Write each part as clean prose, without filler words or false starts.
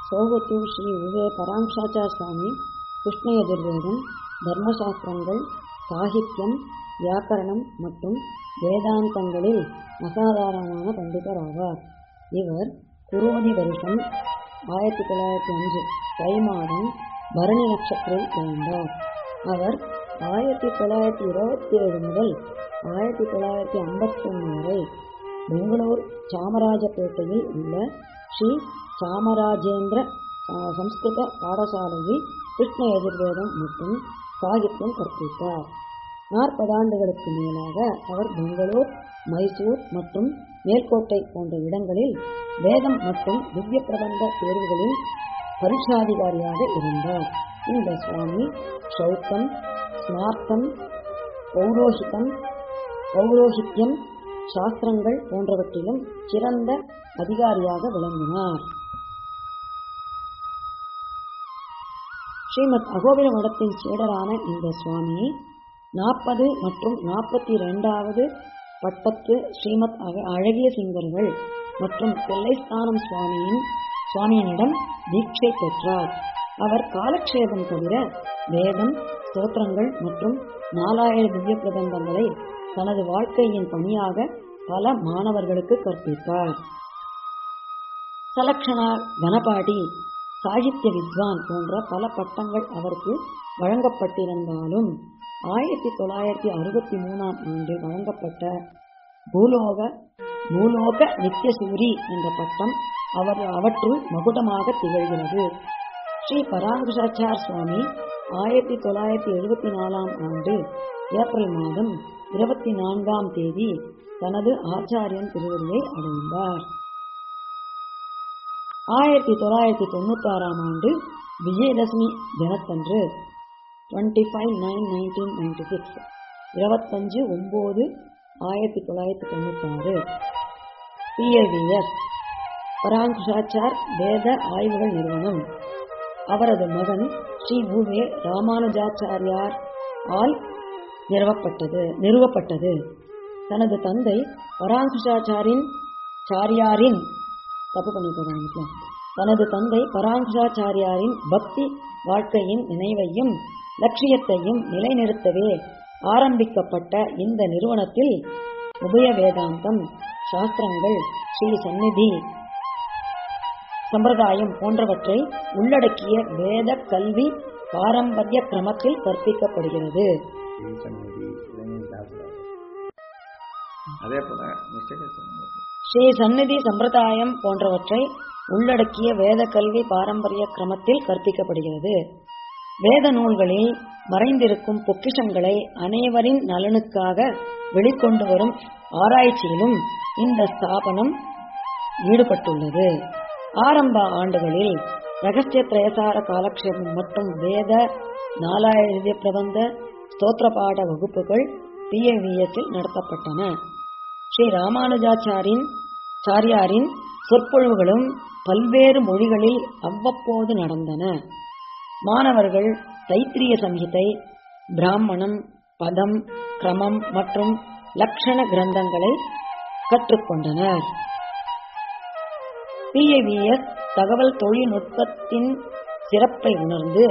சௌகத்து ஸ்ரீ உதய பராங்ஷாச்சார சுவாமி கிருஷ்ண யஜுர்வேதம், தர்மசாஸ்திரங்கள், சாகித்யம், வியாக்கரணம் மற்றும் வேதாந்தங்களில் அசாதாரணமான பண்டிதர் ஆவார். இவர் குரோதி வருஷம் 1905 தை மாதம் பரணி நட்சத்திரத்தில் பிறந்தார். அவர் 1927 முதல் 1951 வரை பெங்களூர் சாமராஜப்பேட்டையில் உள்ள ஸ்ரீ சாமராஜேந்திர சம்ஸ்கிருத பாடசாலையில் கிருஷ்ண யஜுர்வேதம் மற்றும் சாகித்யம் கற்பித்தார். 40 ஆண்டுகளுக்கு மேலாக அவர் பெங்களூர், மைசூர் மற்றும் மேல்கோட்டை போன்ற இடங்களில் வேதம் மற்றும் திவ்ய பிரபந்த தேர்வுகளில் பரீட்சாதிகாரியாக இருந்தார். இந்த சுவாமி ஷௌத்தம், ஸ்மார்த்தம், பௌரோஹித்யம், சாஸ்திரங்கள் போன்றவற்றிலும் சிறந்த அதிகாரியாக விளங்கினார். ஸ்ரீமத் அகோபில மடத்தின் சீடரான இந்த சுவாமி 40 மற்றும் 42வது பட்டத்து ஸ்ரீமத் அழகிய சிங்கர்கள் மற்றும் பிள்ளைஸ்தானம் சுவாமியினிடம் தீட்சை பெற்றார். அவர் காலக்ஷேபம் தவிர வேதம், ஸ்தோத்திரங்கள் மற்றும் 4000 திவ்ய பிரபந்தங்களை தனது வாழ்க்கையின் பணியாக பல மாணவர்களுக்கு கற்பித்தார். சலக்ஷணா, கணபாடி, சாகித்ய வித்வான் போன்ற பல பட்டங்கள் அவருக்கு வழங்கப்பட்டிருந்தாலும் 1963ஆம் ஆண்டில் வழங்கப்பட்ட பூலோக நித்யசூரி என்ற பட்டம் அவற்றுள் மகுடமாக திகழ்கிறது. ஸ்ரீ பராங்குஷாச்சார சுவாமி 1974ஆம் ஆண்டு ஏப்ரல் மாதம் 24ஆம் தேதி தனது ஆச்சாரியன் திருவடியை அடைந்தார். 1996ஆம் ஆண்டு விஜயதசமி தினத்தன்று 25/9/1996 25/9/1996 PIVS பராங்குஷாச்சார் வேத ஆய்வுகள் நிறுவனம் அவரது மகன் ஸ்ரீ உவே ராமானுஜாச்சாரியார் ஆல் நிறுவப்பட்டது. தனது தந்தை பராங்குஷாச்சாரியாரின் பக்தி வாழ்க்கையின் நினைவையும் லட்சியத்தையும் நிலைநிறுத்தவே ஆரம்பிக்கப்பட்ட இந்த நிறுவனத்தில் உபய வேதாந்தம், சாஸ்திரங்கள், ஸ்ரீ சந்நிதி சம்பிரதாயம் போன்றவற்றை உள்ளடக்கிய வேத கல்வி பாரம்பரிய கிரமத்தில் கற்பிக்கப்படுகிறது. ஸ்ரீ சந்நிதி சம்பிரதாயம் போன்றவற்றை உள்ளடக்கிய வேத கல்வி பாரம்பரிய கிரமத்தில் கற்பிக்கப்படுகிறது. வேத நூல்களில் மறைந்திருக்கும் பொக்கிஷங்களை அனைவரின் நலனுக்காக வெளிக்கொண்டு வரும் ஆராய்ச்சியிலும் இந்த ஸ்தாபனம் ஈடுபட்டுள்ளது. ஆரம்ப ஆண்டுகளில் ரகசிய திரயசார காலக்ஷேபம் மற்றும் வேத 4000 திவ்ய பிரபந்த ஸ்தோத்திர பாட வகுப்புகள் PIVSல் நடத்தப்பட்டன. ஸ்ரீ ராமானுஜாச்சாரியாரின் சொற்பொழிவுகளும் பல்வேறு மொழிகளில் அவ்வப்போது நடந்தன. மாணவர்கள் தைத்திரிய சம்ஹிதை, பிராமணம், பதம், கிரமம் மற்றும் லக்ஷண கிரந்தங்களை கற்றுக்கொண்டனர். PIVS தகவல் தொழில்நுட்பத்தின் சிறப்பை உணர்ந்து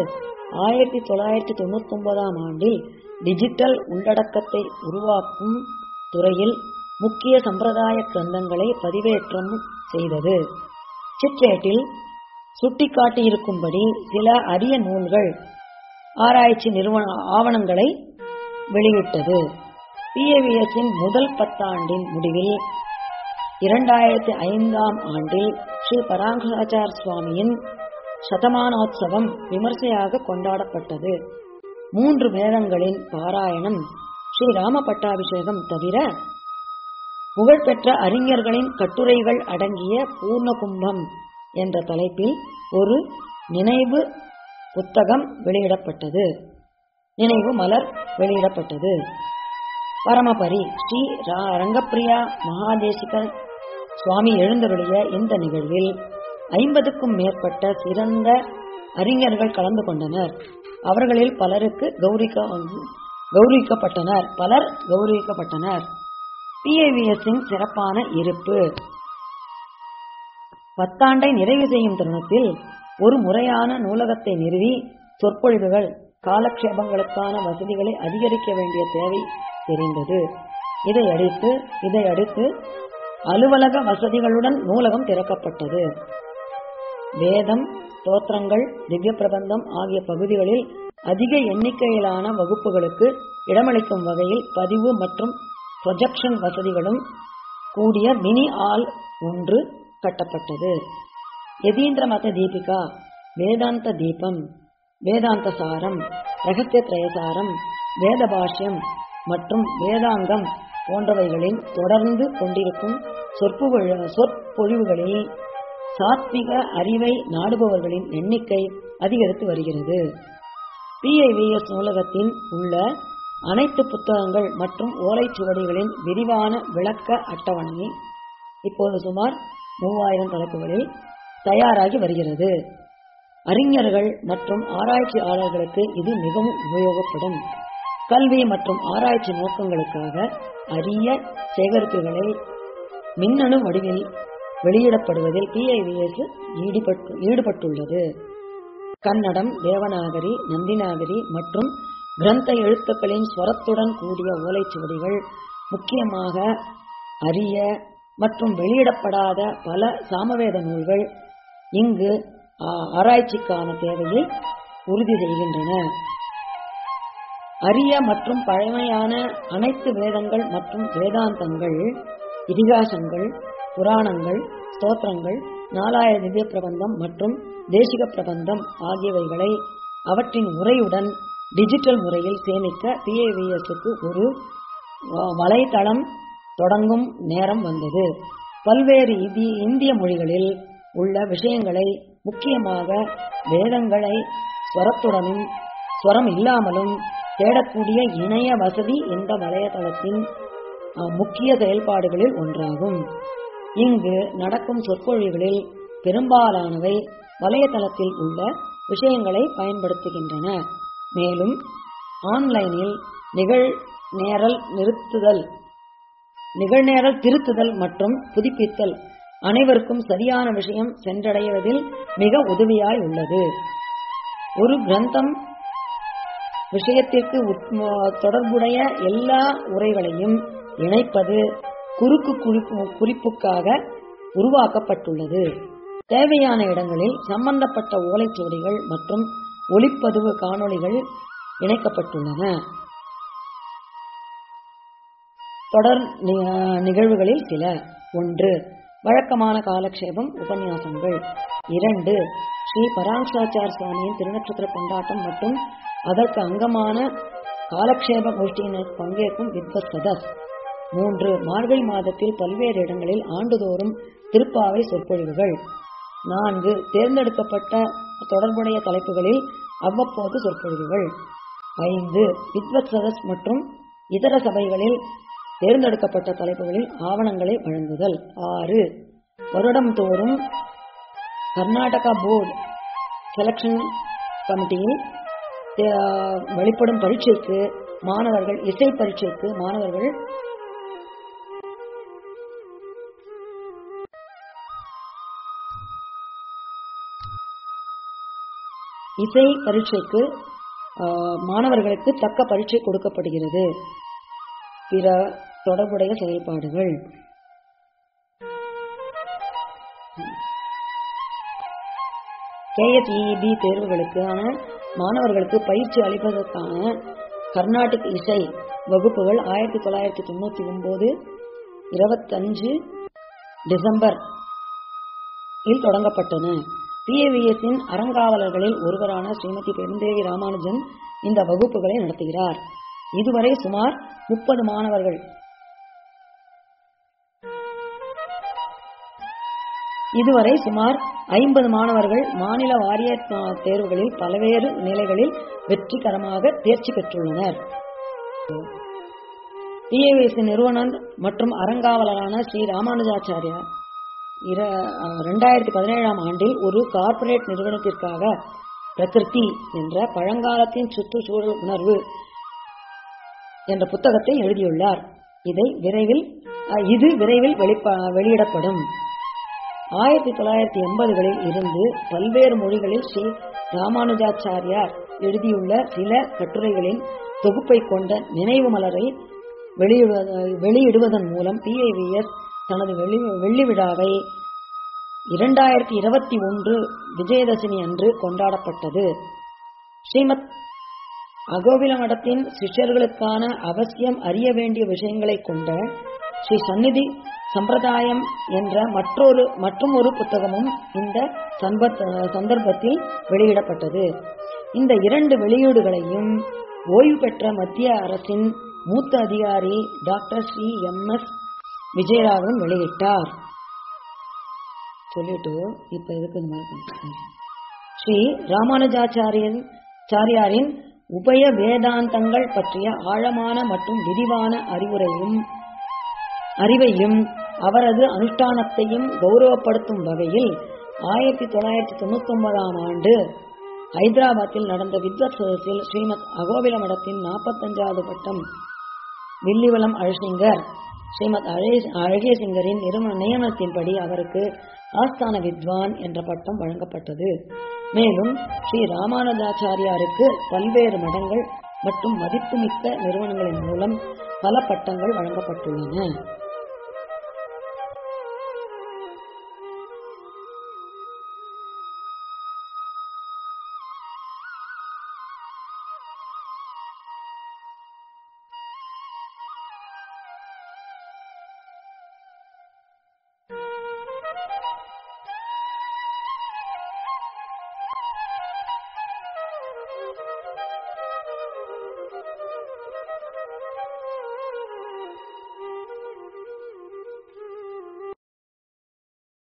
1999ஆம் ஆண்டில் டிஜிட்டல் உள்ளடக்கத்தை உருவாக்கும் துறையில் முக்கிய சம்பிரதாய கிரந்தங்களை பதிவேற்றம் செய்தது. சிற்றேட்டில் சுட்டிக்காட்டியிருக்கும்படி சில அரிய நூல்கள், ஆராய்ச்சி ஆவணங்களை வெளியிட்டது. PIVSன் முதல் 10 ஆண்டின் முடிவில் 2005ஆம் ஆண்டில் ஸ்ரீ பராங்குஷாச்சார சுவாமியின் சதமானோத்சவம் விமர்சையாக கொண்டாடப்பட்டது. 3 வேதங்களின் பாராயணம், ஸ்ரீ ராம பட்டாபிஷேகம் தவிர புகழ்பெற்ற அறிஞர்களின் கட்டுரைகள் அடங்கிய பூர்ண கும்பம் என்ற தலைப்பில் ஒரு நினைவு புத்தகம் நினைவு மலர் வெளியிடப்பட்டது. பரமபரி ஸ்ரீ ரங்கப்பிரியா மகாதேசிகர் சுவாமி எழுந்தருளிய இந்த நிகழ்வில் 50க்கும் மேற்பட்ட சிறந்த அறிஞர்கள் கலந்து கொண்டனர். அவர்களில் பலர் கௌரவிக்கப்பட்டனர். PIVSன் சிறப்பான இருப்பு 10 ஆண்டை நிறைவு செய்யும் தருணத்தில் ஒரு முறையான நூலகத்தை நிறுவி சொற்பொழிவுகள் காலக்ஷேபங்களுக்கான வசதிகளை அதிகரிக்க வேண்டிய தேவை தெரிந்தது. இதையடுத்து அலுவலக வசதிகளுடன் நூலகம் திறக்கப்பட்டது. வேதம், ஸ்தோத்திரங்கள், திவ்ய பிரபந்தம் ஆகிய பகுதிகளில் அதிக எண்ணிக்கையிலான வகுப்புகளுக்கு இடமளிக்கும் வகையில் பதிவு மற்றும் ப்ரொஜெக்ஷன் வசதிகளும் கூடிய மினி ஆல் ஒன்று கட்டப்பட்டது. யதீந்திர மத தீபிகா, வேதாந்த தீபம், வேதாந்த சாரம், ரகசிய திரயசாரம், வேத பாஷ்யம் மற்றும் வேதாங்கம் போன்றவைகளின் தொடர்ந்து கொண்டிருக்கும் சொற்பொழிவுகளில் சாத்விக அறிவை நாடுபவர்களின் எண்ணிக்கை அதிகரித்து வருகிறது. PIVS நூலகத்தின் உள்ள அனைத்து புத்தகங்கள் மற்றும் ஓலைச்சுவடிகளின் விரிவான விளக்க அட்டவணை இப்போது சுமார் 3000 தலைப்புகளில் தயாராகி வருகிறது. அறிஞர்கள் மற்றும் ஆராய்ச்சியாளர்களுக்கு இது மிகவும் உபயோகப்படும். கல்வி மற்றும் ஆராய்ச்சி நோக்கங்களுக்காக அரிய சேகரிப்புகளை மின்னணு வடிவில் வெளியிடப்படுவதில் PIVS ஈடுபட்டுள்ளது. கன்னடம், தேவநாகரி, நந்திநாகரி மற்றும் கிரந்த எழுத்துக்களின் ஸ்வரத்துடன் கூடிய ஓலைச்சுவடிகள், முக்கியமாக அரிய மற்றும் வெளியிடப்படாத பல சாமவேத நூல்கள் இங்கு ஆராய்ச்சிக்கான தேவையை உறுதி செய்கின்றன. அரிய மற்றும் பழமையான அனைத்து வேதங்கள் மற்றும் வேதாந்தங்கள், இதிகாசங்கள், புராணங்கள், ஸ்தோத்திரங்கள், 4000 திவ்ய பிரபந்தம் மற்றும் தேசிக பிரபந்தம் ஆகியவைகளை அவற்றின் உரையுடன் டிஜிட்டல் முறையில் சேமிக்க PIVSக்கு ஒரு வலைத்தளம் தொடங்கும் நேரம் வந்தது. பல்வேறு இந்திய மொழிகளில் உள்ள விஷயங்களை, முக்கியமாக வேதங்களை ஸ்வரத்துடனும் ஸ்வரம் இல்லாமலும் தேடக்கூடிய இணைய வசதி இந்த வலைத்தளத்தின் முக்கிய செயல்பாடுகளில் ஒன்றாகும். இங்கு நடக்கும் சொற்பொழிவுகளில் பெரும்பாலானவை வலைத்தளத்தில் உள்ள விஷயங்களை பயன்படுத்துகின்றன. மேலும் ஆன்லைனில் நிகழ்நேரல் திருத்துதல் மற்றும் புதுப்பித்தல் அனைவருக்கும் சரியான விஷயம் சென்றடைவதில் மிக உதவியாய் உள்ளது. ஒரு கிரந்தம் விஷயத்திற்கு தொடர்புடைய எல்லா உரைகளையும் இணைப்பது குறுக்கு குறிப்புக்காக உருவாக்கப்பட்டுள்ளது. தேவையான இடங்களில் சம்பந்தப்பட்ட ஓலைச்சுவடிகள் மற்றும் ஒளிப்பதிவு காணொளிகள் இணைக்கப்பட்டுள்ளன. தொடர் நிகழ்வுகளில் சில: 1. வழக்கமான காலக்ஷேபம் உபன்யாசங்கள். 2. ஸ்ரீ பராங்சாச்சார் சுவாமியின் திருநட்சத்திர கொண்டாட்டம் மற்றும் அதற்கு அங்கமான காலக்ஷேப கோஷ்டியினர் பங்கேற்கும் வித்வத் சதஸ். 3. மார்கழி மாதத்தில் பல்வேறு இடங்களில் ஆண்டுதோறும் திருப்பாவை சொற்பொழிவுகள். 4. தேர்ந்தெடுக்கப்பட்ட தொடர்புடைய தலைப்புகளில் அவ்வப்போது சொற்பொழிவுகள். 5. வித்வத் சதஸ் மற்றும் இதர சபைகளில் தேர்ந்தெடுக்கப்பட்ட தலைப்புகளில் ஆவணங்களை வழங்குதல். 6. வருடம் தோறும் கர்நாடகா போர்டு செலக்ஷன் கமிட்டியில் வெளிப்படும் பரீட்சைக்கு மாணவர்கள், இசை பரீட்சைக்கு மாணவர்கள் இசை பரீட்சைக்கு மாணவர்களுக்கு தக்க பரீட்சை கொடுக்கப்படுகிறது. பிற தொடர்புடைய செயல்பாடுகள்: KSEEB தேர்வுகளுக்கான மாணவர்களுக்கு பயிற்சி அளிப்பதற்கான கர்நாடிக் இசை வகுப்புகள் 1999 25 டிசம்பர் இல் தொடங்கப்பட்டன. PIVSன் அறங்காவலர்களில் ஒருவரான ஸ்ரீமதி பெருந்தேவி ராமானுஜன் இந்த வகுப்புகளை நடத்துகிறார். இதுவரை சுமார் 30 மாணவர்கள் இதுவரை சுமார் 50 மாணவர்கள் மாநில வாரிய தேர்வுகளில் பல்வேறு நிலைகளில் வெற்றிகரமாக தேர்ச்சி பெற்றுள்ளனர். PIVS நிறுவனர் மற்றும் அறங்காவலரான ஸ்ரீ ராமானுஜாச்சாரியா 2017ஆம் ஆண்டில் ஒரு கார்ப்பரேட் நிறுவனத்திற்காக பிரகிருதி என்ற பழங்காலத்தின் சுற்றுச்சூழல் உணர்வு என்ற புத்தகத்தை எழுதியுள்ளார். இது விரைவில் வெளியிடப்படும். 1980களில் இருந்து பல்வேறு மொழிகளில் ஸ்ரீ ராமானுஜாச்சாரியார் எழுதியுள்ள சில கட்டுரைகளின் தொகுப்பை கொண்ட நினைவு மலரை வெளியிடுவதன் மூலம் PIVS தனது வெள்ளி விழாவை 2021 விஜயதசமி அன்று கொண்டாடப்பட்டது. ஸ்ரீமத் அகோபில மடத்தின் சிஷ்யர்களுக்கான அவசியம் அறிய வேண்டிய விஷயங்களை கொண்ட ஸ்ரீ சந்நிதி சம்பிரதாயம் என்ற மற்றும் ஒரு புத்தகமும் இந்த சந்தர்ப்பத்தில் வெளியிடப்பட்டது. இந்த 2 வெளியீடுகளையும் ஓய்வு பெற்ற மத்திய அரசின் மூத்த அதிகாரி டாக்டர் ஸ்ரீ MS விஜயராகவன் வெளியிட்டார். சொல்லிட்டு இப்ப எதுக்கு இந்த மாதிரி ஸ்ரீ ராமானுஜாச்சாரியாரின் உபய வேதாந்தங்கள் பற்றிய ஆழமான மற்றும் விரிவான அறிவையும் அவரது அனுஷ்டானத்தையும் கௌரவப்படுத்தும் வகையில் 1999 ஆண்டு ஹைதராபாத்தில் நடந்த வித்வத் சதஸில் ஸ்ரீமத் அகோபில மடத்தின் 45வது பட்டம் வில்லிவலம் அழகிங்கர் ஸ்ரீமத் அழகியசிங்கரின் நியமனத்தின்படி அவருக்கு ஆஸ்தான வித்வான் என்ற பட்டம் வழங்கப்பட்டது. மேலும் ஸ்ரீ ராமானுஜாச்சாரியாருக்கு பல்வேறு மடங்கள் மற்றும் மதிப்புமிக்க நிறுவனங்களின் மூலம் பல பட்டங்கள் வழங்கப்பட்டுள்ளன.